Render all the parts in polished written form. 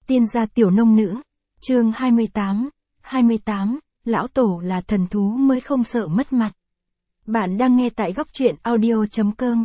Tiên gia tiểu nông nữ. Chương 28, lão tổ là thần thú mới không sợ mất mặt. Bạn đang nghe tại góc truyện audio.com.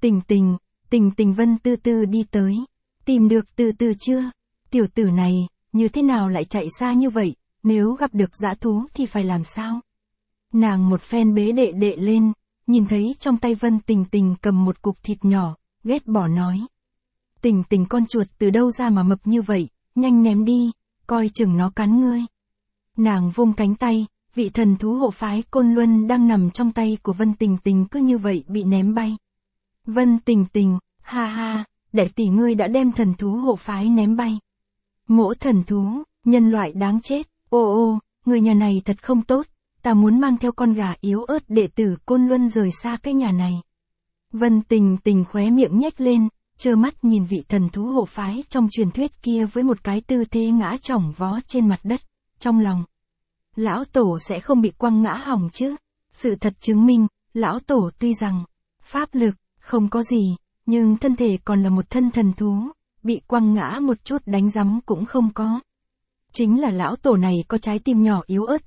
Tình Vân Tư Tư đi tới. Tìm được Tư Tư chưa? Tiểu tử này, như thế nào lại chạy xa như vậy, nếu gặp được dã thú thì phải làm sao? Nàng một phen bế đệ đệ lên, nhìn thấy trong tay Vân Tình cầm một cục thịt nhỏ, ghét bỏ nói. Tình con chuột từ đâu ra mà mập như vậy, nhanh ném đi, coi chừng nó cắn ngươi. Nàng vung cánh tay, vị thần thú hộ phái Côn Luân đang nằm trong tay của Vân Tình cứ như vậy bị ném bay. Vân Tình, ha ha, đệ tỷ ngươi đã đem thần thú hộ phái ném bay. Mỗ thần thú, nhân loại đáng chết, ô, người nhà này thật không tốt, ta muốn mang theo con gà yếu ớt đệ tử Côn Luân rời xa cái nhà này. Vân Tình khóe miệng nhếch lên, trơ mắt nhìn vị thần thú hộ phái trong truyền thuyết kia với một cái tư thế ngã chỏng vó trên mặt đất, trong lòng. Lão tổ sẽ không bị quăng ngã hỏng chứ? Sự thật chứng minh, lão tổ tuy rằng pháp lực không có gì, nhưng thân thể còn là một thân thần thú, bị quăng ngã một chút đánh rắm cũng không có. Chính là lão tổ này có trái tim nhỏ yếu ớt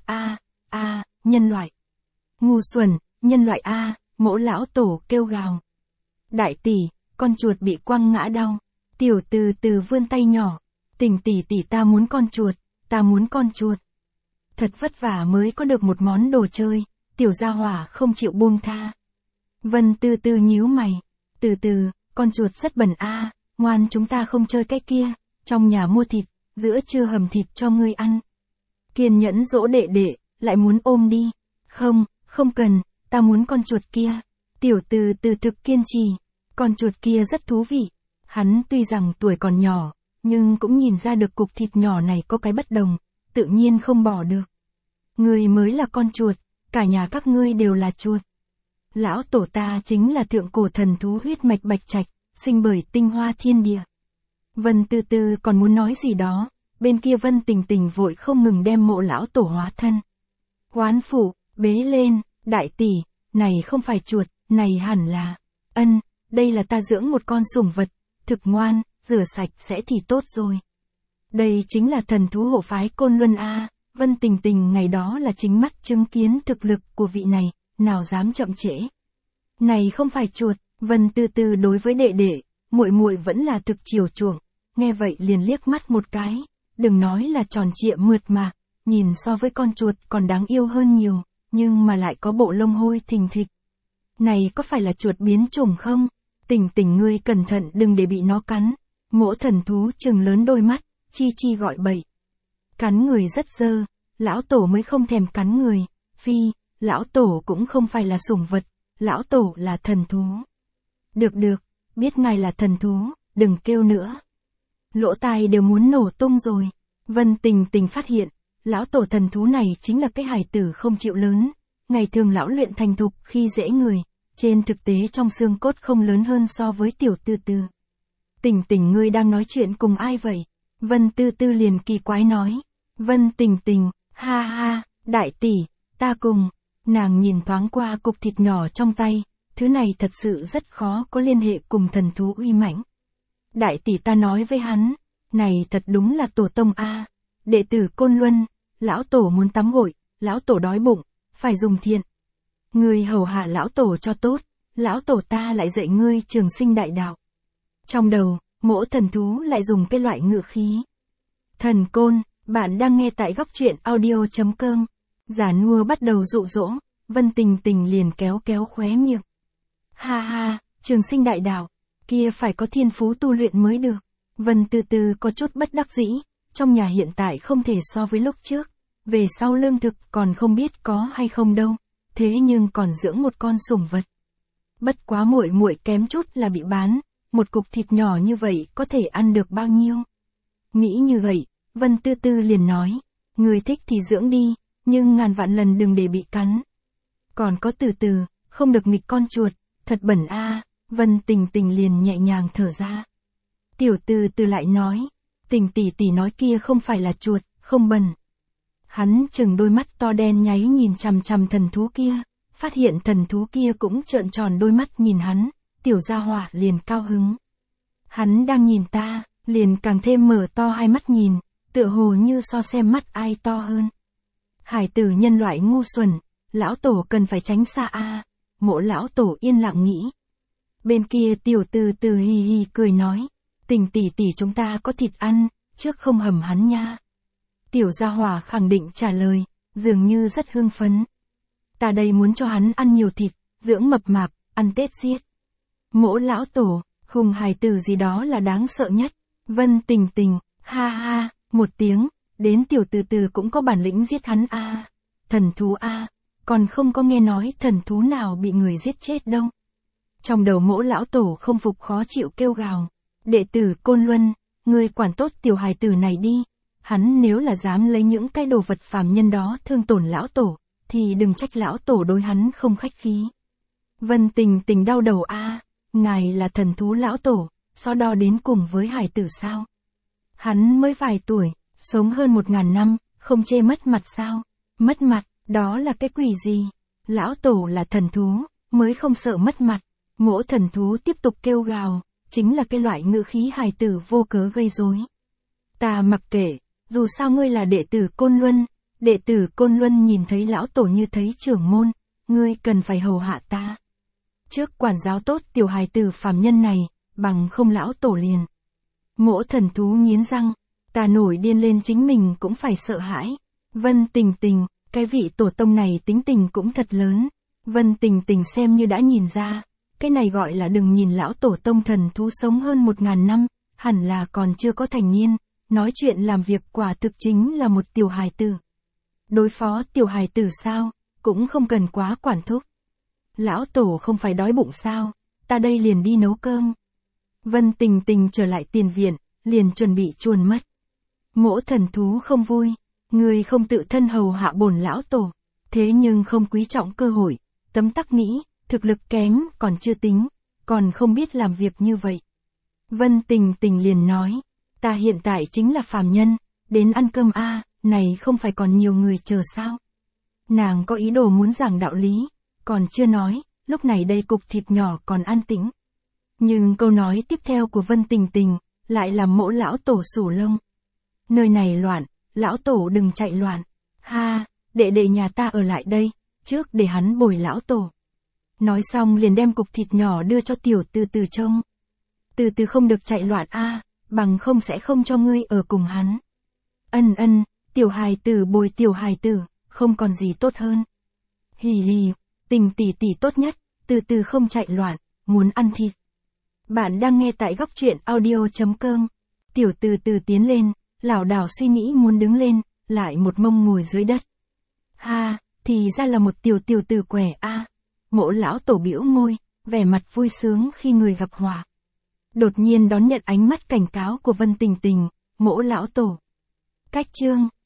nhân loại. Ngu xuẩn, nhân loại mỗ lão tổ kêu gào. Đại tỷ, con chuột bị quăng ngã đau. Tiểu từ vươn tay nhỏ. Tình tỷ ta muốn con chuột. Thật vất vả mới có được một món đồ chơi, tiểu gia hỏa không chịu buông tha. Vân Tư nhíu mày. Từ, con chuột rất bẩn ngoan chúng ta không chơi cái kia, trong nhà mua thịt, giữa trưa hầm thịt cho ngươi ăn. Kiên nhẫn dỗ đệ, lại muốn ôm đi. Không cần, ta muốn con chuột kia. Tiểu từ thực kiên trì. Con chuột kia rất thú vị. Hắn tuy rằng tuổi còn nhỏ, nhưng cũng nhìn ra được cục thịt nhỏ này có cái bất đồng, tự nhiên không bỏ được. Ngươi mới là con chuột, cả nhà các ngươi đều là chuột. Lão tổ ta chính là thượng cổ thần thú huyết mạch bạch trạch, sinh bởi tinh hoa thiên địa. Vân Tư còn muốn nói gì đó, bên kia Vân Tình vội không ngừng đem mộ lão tổ hóa thân. Hoán phụ, bế lên, đại tỷ, này không phải chuột, này hẳn là, đây là ta dưỡng một con sủng vật, thực ngoan, rửa sạch sẽ thì tốt rồi. Đây chính là thần thú hộ phái Côn Luân Vân Tình ngày đó là chính mắt chứng kiến thực lực của vị này, nào dám chậm trễ. Này không phải chuột, Vân Tư đối với đệ, muội vẫn là thực chiều chuộng, nghe vậy liền liếc mắt một cái, đừng nói là tròn trịa mượt mà, nhìn so với con chuột còn đáng yêu hơn nhiều, nhưng mà lại có bộ lông hôi thình thịch. Này có phải là chuột biến chủng không? Tình ngươi cẩn thận đừng để bị nó cắn. Mỗ thần thú trừng lớn đôi mắt, chi gọi bậy. Cắn người rất dơ, lão tổ mới không thèm cắn người. Phi, lão tổ cũng không phải là sủng vật, lão tổ là thần thú. Được, biết ngài là thần thú, đừng kêu nữa. Lỗ tai đều muốn nổ tung rồi. Vân Tình phát hiện, lão tổ thần thú này chính là cái hài tử không chịu lớn. Ngày thường lão luyện thành thục khi dễ người, trên thực tế trong xương cốt không lớn hơn so với tiểu Tư. Tình ngươi đang nói chuyện cùng ai vậy? Vân Tư liền kỳ quái nói. Vân Tình, ha, đại tỷ, ta cùng. Nàng nhìn thoáng qua cục thịt nhỏ trong tay, thứ này thật sự rất khó có liên hệ cùng thần thú uy mãnh. Đại tỷ ta nói với hắn, này thật đúng là tổ tông đệ tử Côn Luân, lão tổ muốn tắm gội, lão tổ đói bụng, phải dùng thiện. Ngươi hầu hạ lão tổ cho tốt, lão tổ ta lại dạy ngươi trường sinh đại đạo. Trong đầu, mỗ thần thú lại dùng cái loại ngữ khí. Thần Côn, bạn đang nghe tại góc truyện audio.com. Giả nua bắt đầu dụ dỗ, Vân Tình liền kéo khóe miệng. Ha, trường sinh đại đạo, kia phải có thiên phú tu luyện mới được. Vân Tư có chút bất đắc dĩ, trong nhà hiện tại không thể so với lúc trước, về sau lương thực còn không biết có hay không đâu, thế nhưng còn dưỡng một con sủng vật. Bất quá muội kém chút là bị bán, một cục thịt nhỏ như vậy có thể ăn được bao nhiêu? Nghĩ như vậy, Vân Tư liền nói, người thích thì dưỡng đi, nhưng ngàn vạn lần đừng để bị cắn. Còn có từ, không được nghịch con chuột, thật bẩn Vân Tình liền nhẹ nhàng thở ra. Tiểu Tư lại nói, Tình tỷ nói kia không phải là chuột, không bẩn. Hắn chừng đôi mắt to đen nháy nhìn chằm thần thú kia, phát hiện thần thú kia cũng trợn tròn đôi mắt nhìn hắn, tiểu gia hỏa liền cao hứng. Hắn đang nhìn ta, liền càng thêm mở to hai mắt nhìn, tựa hồ như so xem mắt ai to hơn. Hải tử nhân loại ngu xuẩn, lão tổ cần phải tránh xa a. Mỗ lão tổ yên lặng nghĩ. Bên kia tiểu từ từ hì hì cười nói, Tình tỷ tỷ chúng ta có thịt ăn, trước không hầm hắn nha. Tiểu gia hỏa khẳng định trả lời, dường như rất hưng phấn. Ta đây muốn cho hắn ăn nhiều thịt, dưỡng mập mạp, ăn Tết giết. Mỗ lão tổ, hùng hài tử gì đó là đáng sợ nhất. Vân Tình Tình, ha ha, một tiếng, đến tiểu từ từ cũng có bản lĩnh giết hắn a. Thần thú a, còn không có nghe nói thần thú nào bị người giết chết đâu. Trong đầu mỗ lão tổ không phục khó chịu kêu gào. Đệ tử Côn Luân, ngươi quản tốt tiểu hài tử này đi. Hắn nếu là dám lấy những cái đồ vật phàm nhân đó thương tổn lão tổ, thì đừng trách lão tổ đối hắn không khách khí. Vân Tình Tình đau đầu a, ngài là thần thú lão tổ, so đo đến cùng với hài tử sao? Hắn mới vài tuổi, sống hơn 1000 năm, không chê mất mặt sao? Mất mặt, đó là cái quỷ gì? Lão tổ là thần thú, mới không sợ mất mặt. Mỗ thần thú tiếp tục kêu gào, chính là cái loại ngữ khí hài tử vô cớ gây rối. Ta mặc kệ, dù sao ngươi là đệ tử Côn Luân, đệ tử Côn Luân nhìn thấy lão tổ như thấy trưởng môn, ngươi cần phải hầu hạ ta. Trước quản giáo tốt tiểu hài tử phàm nhân này, bằng không lão tổ liền. Mỗ thần thú nghiến răng, ta nổi điên lên chính mình cũng phải sợ hãi. Vân Tình Tình, cái vị tổ tông này tính tình cũng thật lớn. Vân Tình Tình xem như đã nhìn ra, cái này gọi là đừng nhìn lão tổ tông thần thú sống hơn 1000 năm, hẳn là còn chưa có thành niên, nói chuyện làm việc quả thực chính là một tiểu hài tử. Đối phó tiểu hài tử sao, cũng không cần quá quản thúc. Lão tổ không phải đói bụng sao, ta đây liền đi nấu cơm. Vân Tình Tình trở lại tiền viện, liền chuẩn bị chuồn mất. Mỗ thần thú không vui, người không tự thân hầu hạ bổn lão tổ, thế nhưng không quý trọng cơ hội, tấm tắc nghĩ, thực lực kém còn chưa tính, còn không biết làm việc như vậy. Vân Tình Tình liền nói, ta hiện tại chính là phàm nhân, đến ăn cơm a, này không phải còn nhiều người chờ sao? Nàng có ý đồ muốn giảng đạo lý, còn chưa nói, lúc này đây cục thịt nhỏ còn an tĩnh. Nhưng câu nói tiếp theo của Vân Tình Tình, lại làm mỗ lão tổ sủ lông. Nơi này loạn, lão tổ đừng chạy loạn. Ha, đệ đệ nhà ta ở lại đây, trước để hắn bồi lão tổ. Nói xong liền đem cục thịt nhỏ đưa cho tiểu từ từ trông. Từ từ không được chạy loạn a, bằng không sẽ không cho ngươi ở cùng hắn. Ân, tiểu hài tử bồi tiểu hài tử, không còn gì tốt hơn. Hì hì, Tình tỷ tỷ tốt nhất, từ từ không chạy loạn, muốn ăn thịt. Bạn đang nghe tại góc truyện audio.com. Tiểu từ từ tiến lên, lảo đảo suy nghĩ muốn đứng lên, lại một mông ngồi dưới đất. Ha, thì ra là một tiểu tử quẻ a. Mỗ lão tổ bĩu môi, vẻ mặt vui sướng khi người gặp họa. Đột nhiên đón nhận ánh mắt cảnh cáo của Vân Tình Tình, mỗ lão tổ. Cách chương